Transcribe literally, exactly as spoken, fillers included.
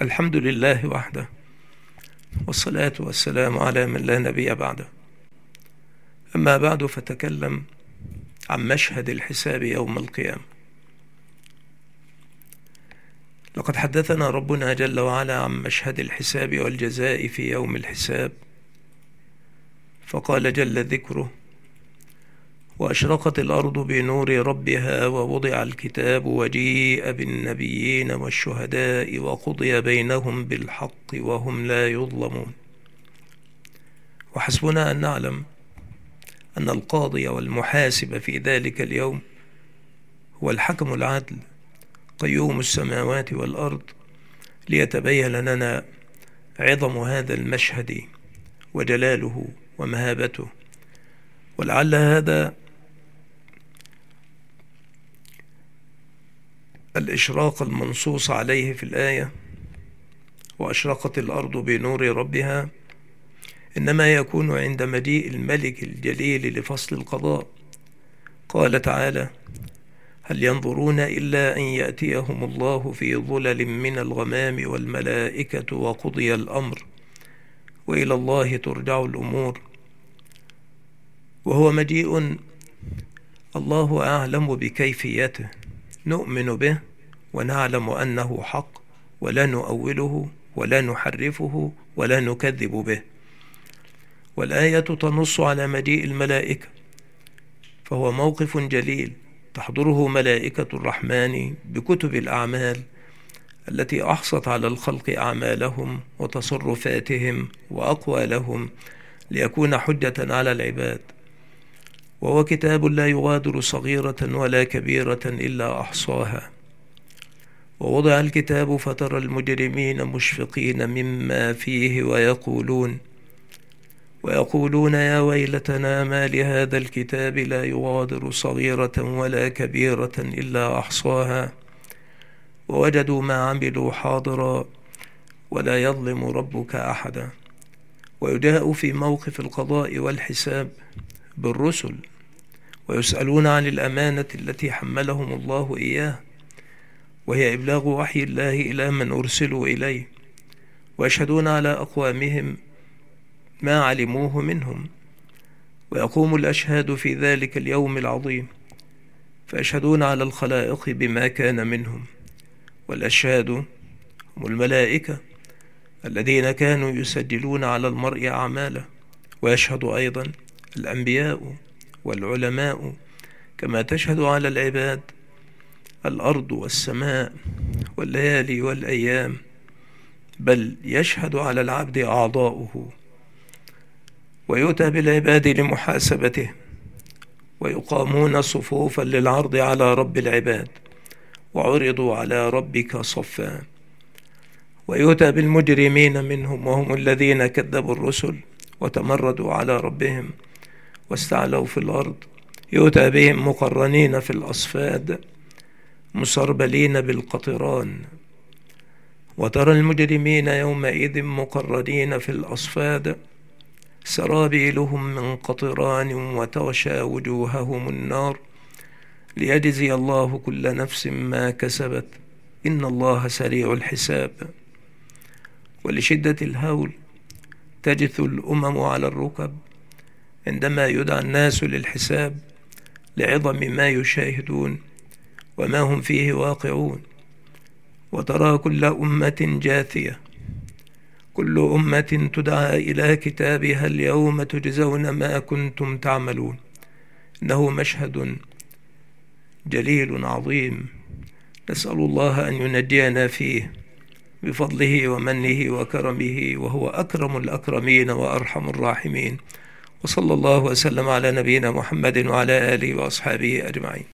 الحمد لله وحده، والصلاة والسلام على من لا نبي بعده. أما بعد، فتكلم عن مشهد الحساب يوم القيامة. لقد حدثنا ربنا جل وعلا عن مشهد الحساب والجزاء في يوم الحساب، فقال جل ذكره: وأشرقت الأرض بنور ربها ووضع الكتاب وجيء بالنبيين والشهداء وقضي بينهم بالحق وهم لا يظلمون. وحسبنا أن نعلم أن القاضي والمحاسب في ذلك اليوم هو الحكم العدل قيوم السماوات والأرض، ليتبين لنا عظم هذا المشهد وجلاله ومهابته. ولعل هذا الإشراق المنصوص عليه في الآية وأشرقت الأرض بنور ربها إنما يكون عند مجيء الملك الجليل لفصل القضاء. قال تعالى: هل ينظرون إلا أن يأتيهم الله في ظلل من الغمام والملائكة وقضي الأمر وإلى الله ترجع الأمور. وهو مجيء الله أعلم بكيفيته، نؤمن به ونعلم أنه حق، ولا نؤوله ولا نحرفه ولا نكذب به. والآية تنص على مجيء الملائكة، فهو موقف جليل تحضره ملائكة الرحمن بكتب الأعمال التي أحصت على الخلق أعمالهم وتصرفاتهم وأقوالهم ليكون حجة على العباد. وهو كتاب لا يغادر صغيرة ولا كبيرة إلا أحصاها. ووضع الكتاب فترى المجرمين مشفقين مما فيه ويقولون ويقولون يا ويلتنا ما لهذا الكتاب لا يغادر صغيرة ولا كبيرة إلا أحصاها ووجدوا ما عملوا حاضرا ولا يظلم ربك أحدا. ويجاء في موقف القضاء والحساب بالرسل، ويسألون عن الأمانة التي حملهم الله إياه، وهي إبلاغ وحي الله إلى من أرسلوا إليه، ويشهدون على أقوامهم ما علموه منهم. ويقوم الأشهاد في ذلك اليوم العظيم فيشهدون على الخلائق بما كان منهم. والأشهاد هم الملائكة الذين كانوا يسجلون على المرء أعماله. ويشهد أيضا الأنبياء والعلماء، كما تشهد على العباد الأرض والسماء والليالي والأيام، بل يشهد على العبد أعضاؤه. ويؤتى بالعباد لمحاسبته، ويقامون صفوفا للعرض على رب العباد، وعرضوا على ربك صفا. ويؤتى بالمجرمين منهم، وهم الذين كذبوا الرسل وتمردوا على ربهم واستعلوا في الأرض. يؤتى بهم مقرنين في الأصفاد مسربلين بالقطران. وترى المجرمين يومئذ مقرنين في الأصفاد سرابيلهم من قطران وتغشى وجوههم النار ليجزي الله كل نفس ما كسبت إن الله سريع الحساب. ولشدة الهول تجث الأمم على الركب عندما يدعى الناس للحساب، لعظم ما يشاهدون وما هم فيه واقعون. وترى كل أمة جاثية، كل أمة تدعى إلى كتابها اليوم تجزون ما كنتم تعملون. إنه مشهد جليل عظيم، نسأل الله أن ينجينا فيه بفضله ومنه وكرمه، وهو أكرم الأكرمين وأرحم الراحمين. وصلى الله وسلم على نبينا محمد وعلى آله وأصحابه أجمعين.